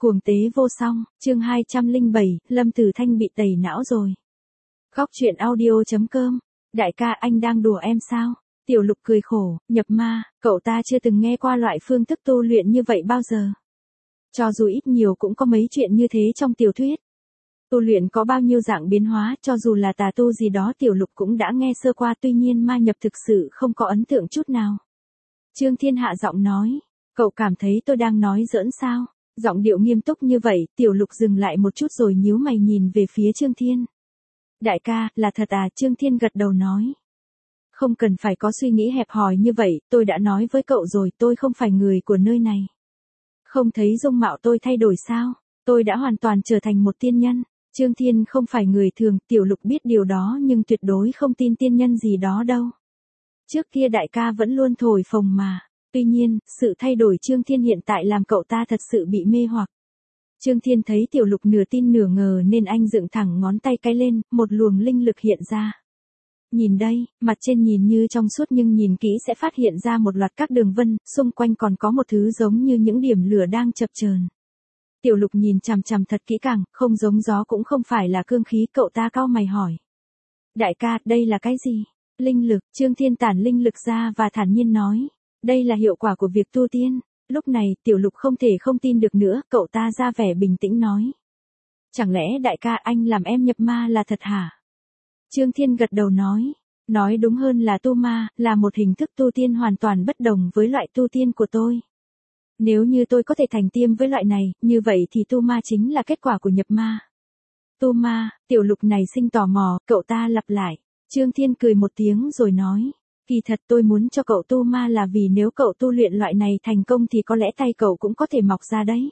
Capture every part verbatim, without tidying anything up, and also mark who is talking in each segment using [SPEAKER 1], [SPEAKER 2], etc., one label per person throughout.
[SPEAKER 1] Cuồng tế vô song, chương hai trăm lẻ bảy, Lâm Tử Thanh bị tẩy não rồi. Góc truyện audio chấm com, đại ca anh đang đùa em sao? Tiểu Lục cười khổ, nhập ma, cậu ta chưa từng nghe qua loại phương thức tu luyện như vậy bao giờ. Cho dù ít nhiều cũng có mấy chuyện như thế trong tiểu thuyết. Tu luyện có bao nhiêu dạng biến hóa, cho dù là tà tu gì đó Tiểu Lục cũng đã nghe sơ qua, tuy nhiên ma nhập thực sự không có ấn tượng chút nào. Trương Thiên hạ giọng nói, cậu cảm thấy tôi đang nói giỡn sao? Giọng điệu nghiêm túc như vậy, Tiểu Lục dừng lại một chút rồi nhíu mày nhìn về phía Trương Thiên. Đại ca, là thật à? Trương Thiên gật đầu nói. Không cần phải có suy nghĩ hẹp hòi như vậy, tôi đã nói với cậu rồi, tôi không phải người của nơi này. Không thấy dung mạo tôi thay đổi sao? Tôi đã hoàn toàn trở thành một tiên nhân. Trương Thiên không phải người thường, Tiểu Lục biết điều đó nhưng tuyệt đối không tin tiên nhân gì đó đâu. Trước kia đại ca vẫn luôn thổi phồng mà. Tuy nhiên, sự thay đổi Trương Thiên hiện tại làm cậu ta thật sự bị mê hoặc. Trương Thiên thấy Tiểu Lục nửa tin nửa ngờ nên anh dựng thẳng ngón tay cái lên, một luồng linh lực hiện ra. Nhìn đây, mặt trên nhìn như trong suốt nhưng nhìn kỹ sẽ phát hiện ra một loạt các đường vân, xung quanh còn có một thứ giống như những điểm lửa đang chập chờn. Tiểu Lục nhìn chằm chằm thật kỹ càng, không giống gió cũng không phải là cương khí, cậu ta cau mày hỏi. Đại ca, đây là cái gì? Linh lực. Trương Thiên tản linh lực ra và thản nhiên nói. Đây là hiệu quả của việc tu tiên. Lúc này, Tiểu Lục không thể không tin được nữa, cậu ta ra vẻ bình tĩnh nói. Chẳng lẽ đại ca anh làm em nhập ma là thật hả? Trương Thiên gật đầu nói. Nói đúng hơn là tu ma, là một hình thức tu tiên hoàn toàn bất đồng với loại tu tiên của tôi. Nếu như tôi có thể thành tiêm với loại này, như vậy thì tu ma chính là kết quả của nhập ma. Tu ma, Tiểu Lục này sinh tò mò, cậu ta lặp lại. Trương Thiên cười một tiếng rồi nói. Kỳ thật tôi muốn cho cậu tu ma là vì nếu cậu tu luyện loại này thành công thì có lẽ tay cậu cũng có thể mọc ra đấy.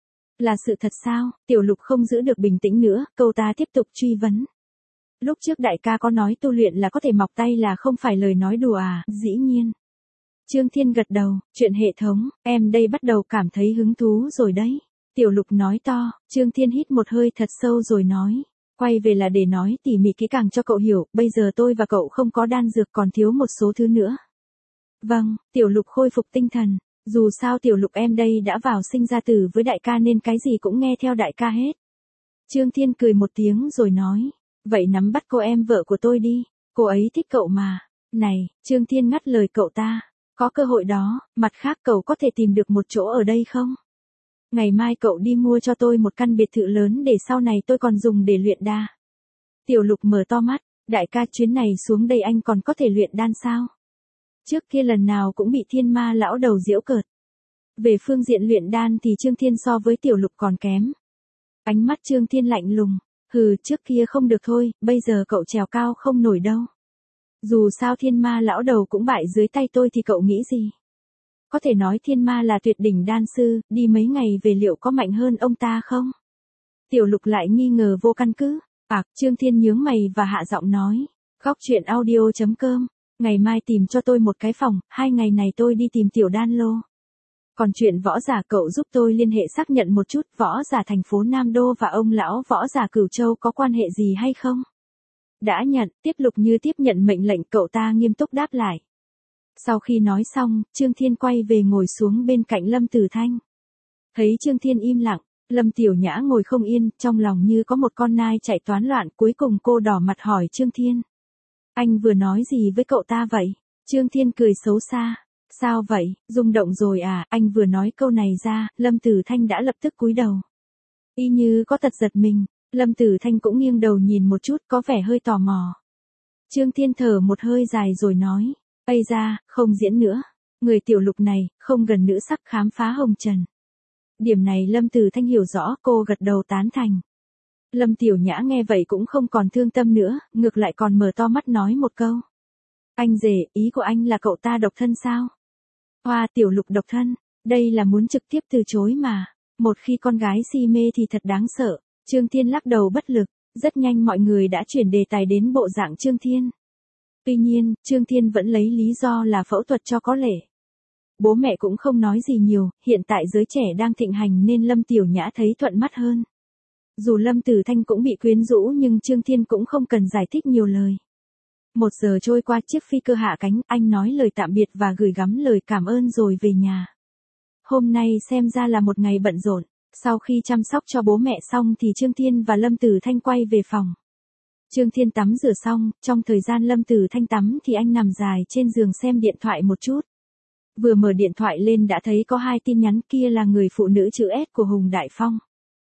[SPEAKER 1] Là sự thật sao? Tiểu Lục không giữ được bình tĩnh nữa, cậu ta tiếp tục truy vấn. Lúc trước đại ca có nói tu luyện là có thể mọc tay là không phải lời nói đùa à? Dĩ nhiên. Trương Thiên gật đầu, chuyện hệ thống, em đây bắt đầu cảm thấy hứng thú rồi đấy. Tiểu Lục nói to, Trương Thiên hít một hơi thật sâu rồi nói. Quay về là để nói tỉ mỉ kỹ càng cho cậu hiểu, bây giờ tôi và cậu không có đan dược còn thiếu một số thứ nữa. Vâng, Tiểu Lục khôi phục tinh thần, dù sao Tiểu Lục em đây đã vào sinh ra tử với đại ca nên cái gì cũng nghe theo đại ca hết. Trương Thiên cười một tiếng rồi nói, vậy nắm bắt cô em vợ của tôi đi, cô ấy thích cậu mà. Này, Trương Thiên ngắt lời cậu ta, có cơ hội đó, mặt khác cậu có thể tìm được một chỗ ở đây không? Ngày mai cậu đi mua cho tôi một căn biệt thự lớn để sau này tôi còn dùng để luyện đa. Tiểu Lục mở to mắt, đại ca chuyến này xuống đây anh còn có thể luyện đan sao? Trước kia lần nào cũng bị Thiên Ma lão đầu giễu cợt. Về phương diện luyện đan thì Trương Thiên so với Tiểu Lục còn kém. Ánh mắt Trương Thiên lạnh lùng, hừ trước kia không được thôi, bây giờ cậu trèo cao không nổi đâu. Dù sao Thiên Ma lão đầu cũng bại dưới tay tôi thì cậu nghĩ gì? Có thể nói Thiên Ma là tuyệt đỉnh đan sư, đi mấy ngày về liệu có mạnh hơn ông ta không? Tiểu Lục lại nghi ngờ vô căn cứ. Ảc, Trương Thiên nhướng mày và hạ giọng nói. Góc truyện audio chấm com, ngày mai tìm cho tôi một cái phòng, hai ngày này tôi đi tìm Tiểu Đan Lô. Còn chuyện võ giả cậu giúp tôi liên hệ xác nhận một chút, võ giả thành phố Nam Đô và ông lão võ giả Cửu Châu có quan hệ gì hay không? Đã nhận, Tiếp Lục như tiếp nhận mệnh lệnh, cậu ta nghiêm túc đáp lại. Sau khi nói xong, Trương Thiên quay về ngồi xuống bên cạnh Lâm Tử Thanh. Thấy Trương Thiên im lặng, Lâm Tiểu Nhã ngồi không yên, trong lòng như có một con nai chạy toán loạn, cuối cùng cô đỏ mặt hỏi Trương Thiên. Anh vừa nói gì với cậu ta vậy? Trương Thiên cười xấu xa. Sao vậy, rung động rồi à? Anh vừa nói câu này ra, Lâm Tử Thanh đã lập tức cúi đầu. Y như có tật giật mình, Lâm Tử Thanh cũng nghiêng đầu nhìn một chút, có vẻ hơi tò mò. Trương Thiên thở một hơi dài rồi nói. Ây ra, không diễn nữa. Người Tiểu Lục này, không gần nữ sắc khám phá hồng trần. Điểm này Lâm Tử Thanh hiểu rõ, cô gật đầu tán thành. Lâm Tiểu Nhã nghe vậy cũng không còn thương tâm nữa, ngược lại còn mở to mắt nói một câu. Anh rể, ý của anh là cậu ta độc thân sao? Hoa, Tiểu Lục độc thân, đây là muốn trực tiếp từ chối mà. Một khi con gái si mê thì thật đáng sợ. Trương Thiên lắc đầu bất lực, rất nhanh mọi người đã chuyển đề tài đến bộ dạng Trương Thiên. Tuy nhiên, Trương Thiên vẫn lấy lý do là phẫu thuật cho có lệ. Bố mẹ cũng không nói gì nhiều, hiện tại giới trẻ đang thịnh hành nên Lâm Tiểu Nhã thấy thuận mắt hơn. Dù Lâm Tử Thanh cũng bị quyến rũ nhưng Trương Thiên cũng không cần giải thích nhiều lời. Một giờ trôi qua, chiếc phi cơ hạ cánh, anh nói lời tạm biệt và gửi gắm lời cảm ơn rồi về nhà. Hôm nay xem ra là một ngày bận rộn. Sau khi chăm sóc cho bố mẹ xong thì Trương Thiên và Lâm Tử Thanh quay về phòng. Trương Thiên tắm rửa xong, trong thời gian Lâm Tử Thanh tắm thì anh nằm dài trên giường xem điện thoại một chút. Vừa mở điện thoại lên đã thấy có hai tin nhắn, kia là người phụ nữ chữ S của Hùng Đại Phong.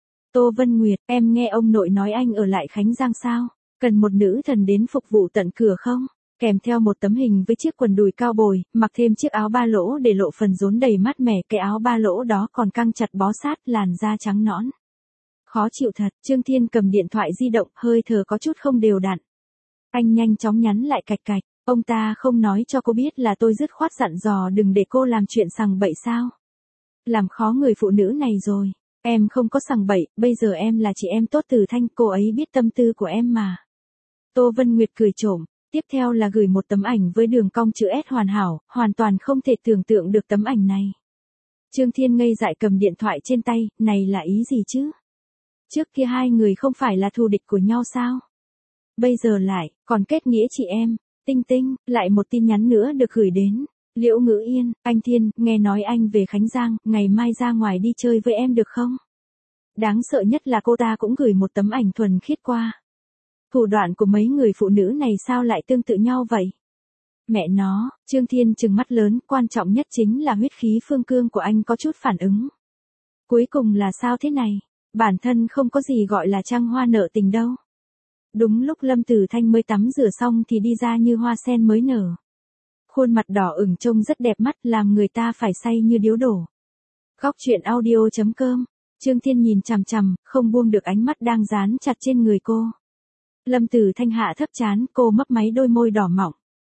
[SPEAKER 1] Tô Vân Nguyệt, em nghe ông nội nói anh ở lại Khánh Giang sao? Cần một nữ thần đến phục vụ tận cửa không? Kèm theo một tấm hình với chiếc quần đùi cao bồi, mặc thêm chiếc áo ba lỗ để lộ phần rốn đầy mát mẻ, cái áo ba lỗ đó còn căng chặt bó sát làn da trắng nõn. Khó chịu thật, Trương Thiên cầm điện thoại di động, hơi thở có chút không đều đặn. Anh nhanh chóng nhắn lại cạch cạch, ông ta không nói cho cô biết là tôi dứt khoát dặn dò đừng để cô làm chuyện sằng bậy sao? Làm khó người phụ nữ này rồi, em không có sằng bậy, bây giờ em là chị em tốt Tử Thanh, cô ấy biết tâm tư của em mà. Tô Vân Nguyệt cười trộm, tiếp theo là gửi một tấm ảnh với đường cong chữ S hoàn hảo, hoàn toàn không thể tưởng tượng được tấm ảnh này. Trương Thiên ngây dại cầm điện thoại trên tay, này là ý gì chứ? Trước kia hai người không phải là thù địch của nhau sao? Bây giờ lại, còn kết nghĩa chị em. Tinh tinh, lại một tin nhắn nữa được gửi đến. Liễu Ngữ Yên, anh Thiên, nghe nói anh về Khánh Giang, ngày mai ra ngoài đi chơi với em được không? Đáng sợ nhất là cô ta cũng gửi một tấm ảnh thuần khiết qua. Thủ đoạn của mấy người phụ nữ này sao lại tương tự nhau vậy? Mẹ nó, Trương Thiên trừng mắt lớn, quan trọng nhất chính là huyết khí phương cương của anh có chút phản ứng. Cuối cùng là sao thế này? Bản thân không có gì gọi là trăng hoa nợ tình đâu. Đúng lúc Lâm Tử Thanh mới tắm rửa xong thì đi ra như hoa sen mới nở. Khuôn mặt đỏ ửng trông rất đẹp mắt, làm người ta phải say như điếu đổ. Góc truyện audio chấm com. Trương Thiên nhìn chằm chằm, không buông được ánh mắt đang dán chặt trên người cô. Lâm Tử Thanh hạ thấp trán, cô mấp máy đôi môi đỏ mọng.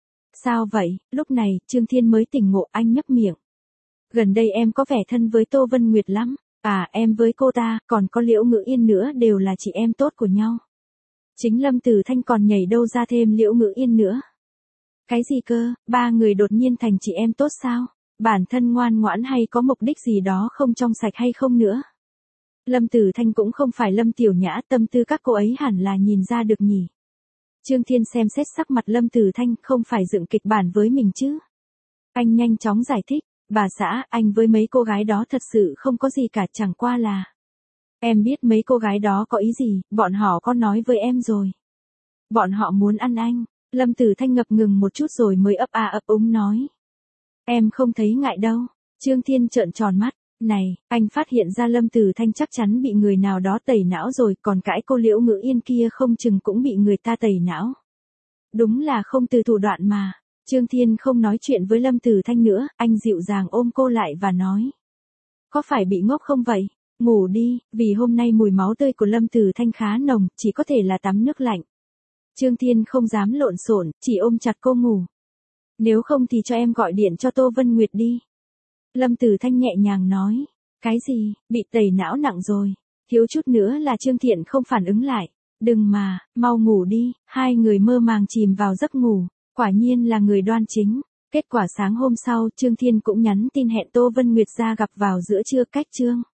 [SPEAKER 1] Sao vậy? Lúc này, Trương Thiên mới tỉnh ngộ, anh nhấp miệng. Gần đây em có vẻ thân với Tô Vân Nguyệt lắm. À, em với cô ta, còn có Liễu Ngữ Yên nữa đều là chị em tốt của nhau. Chính Lâm Tử Thanh còn nhảy đâu ra thêm Liễu Ngữ Yên nữa. Cái gì cơ, ba người đột nhiên thành chị em tốt sao? Bản thân ngoan ngoãn hay có mục đích gì đó không trong sạch hay không nữa? Lâm Tử Thanh cũng không phải Lâm Tiểu Nhã, tâm tư các cô ấy hẳn là nhìn ra được nhỉ. Trương Thiên xem xét sắc mặt Lâm Tử Thanh, không phải dựng kịch bản với mình chứ. Anh nhanh chóng giải thích, bà xã, anh với mấy cô gái đó thật sự không có gì cả, chẳng qua là... Em biết mấy cô gái đó có ý gì, bọn họ có nói với em rồi. Bọn họ muốn ăn anh. Lâm Tử Thanh ngập ngừng một chút rồi mới ấp a ấp úng nói. Em không thấy ngại đâu. Trương Thiên trợn tròn mắt. Này, anh phát hiện ra Lâm Tử Thanh chắc chắn bị người nào đó tẩy não rồi, còn cãi cô Liễu Ngữ Yên kia không chừng cũng bị người ta tẩy não. Đúng là không từ thủ đoạn mà. Trương Thiên không nói chuyện với Lâm Tử Thanh nữa, anh dịu dàng ôm cô lại và nói. Có phải bị ngốc không vậy? Ngủ đi, vì hôm nay mùi máu tươi của Lâm Tử Thanh khá nồng, chỉ có thể là tắm nước lạnh. Trương Thiên không dám lộn xộn, chỉ ôm chặt cô ngủ. Nếu không thì cho em gọi điện cho Tô Vân Nguyệt đi. Lâm Tử Thanh nhẹ nhàng nói. Cái gì, bị tẩy não nặng rồi. Thiếu chút nữa là Trương Thiện không phản ứng lại. Đừng mà, mau ngủ đi. Hai người mơ màng chìm vào giấc ngủ. Quả nhiên là người đoan chính. Kết quả sáng hôm sau, Trương Thiên cũng nhắn tin hẹn Tô Vân Nguyệt ra gặp vào giữa trưa, cách trương.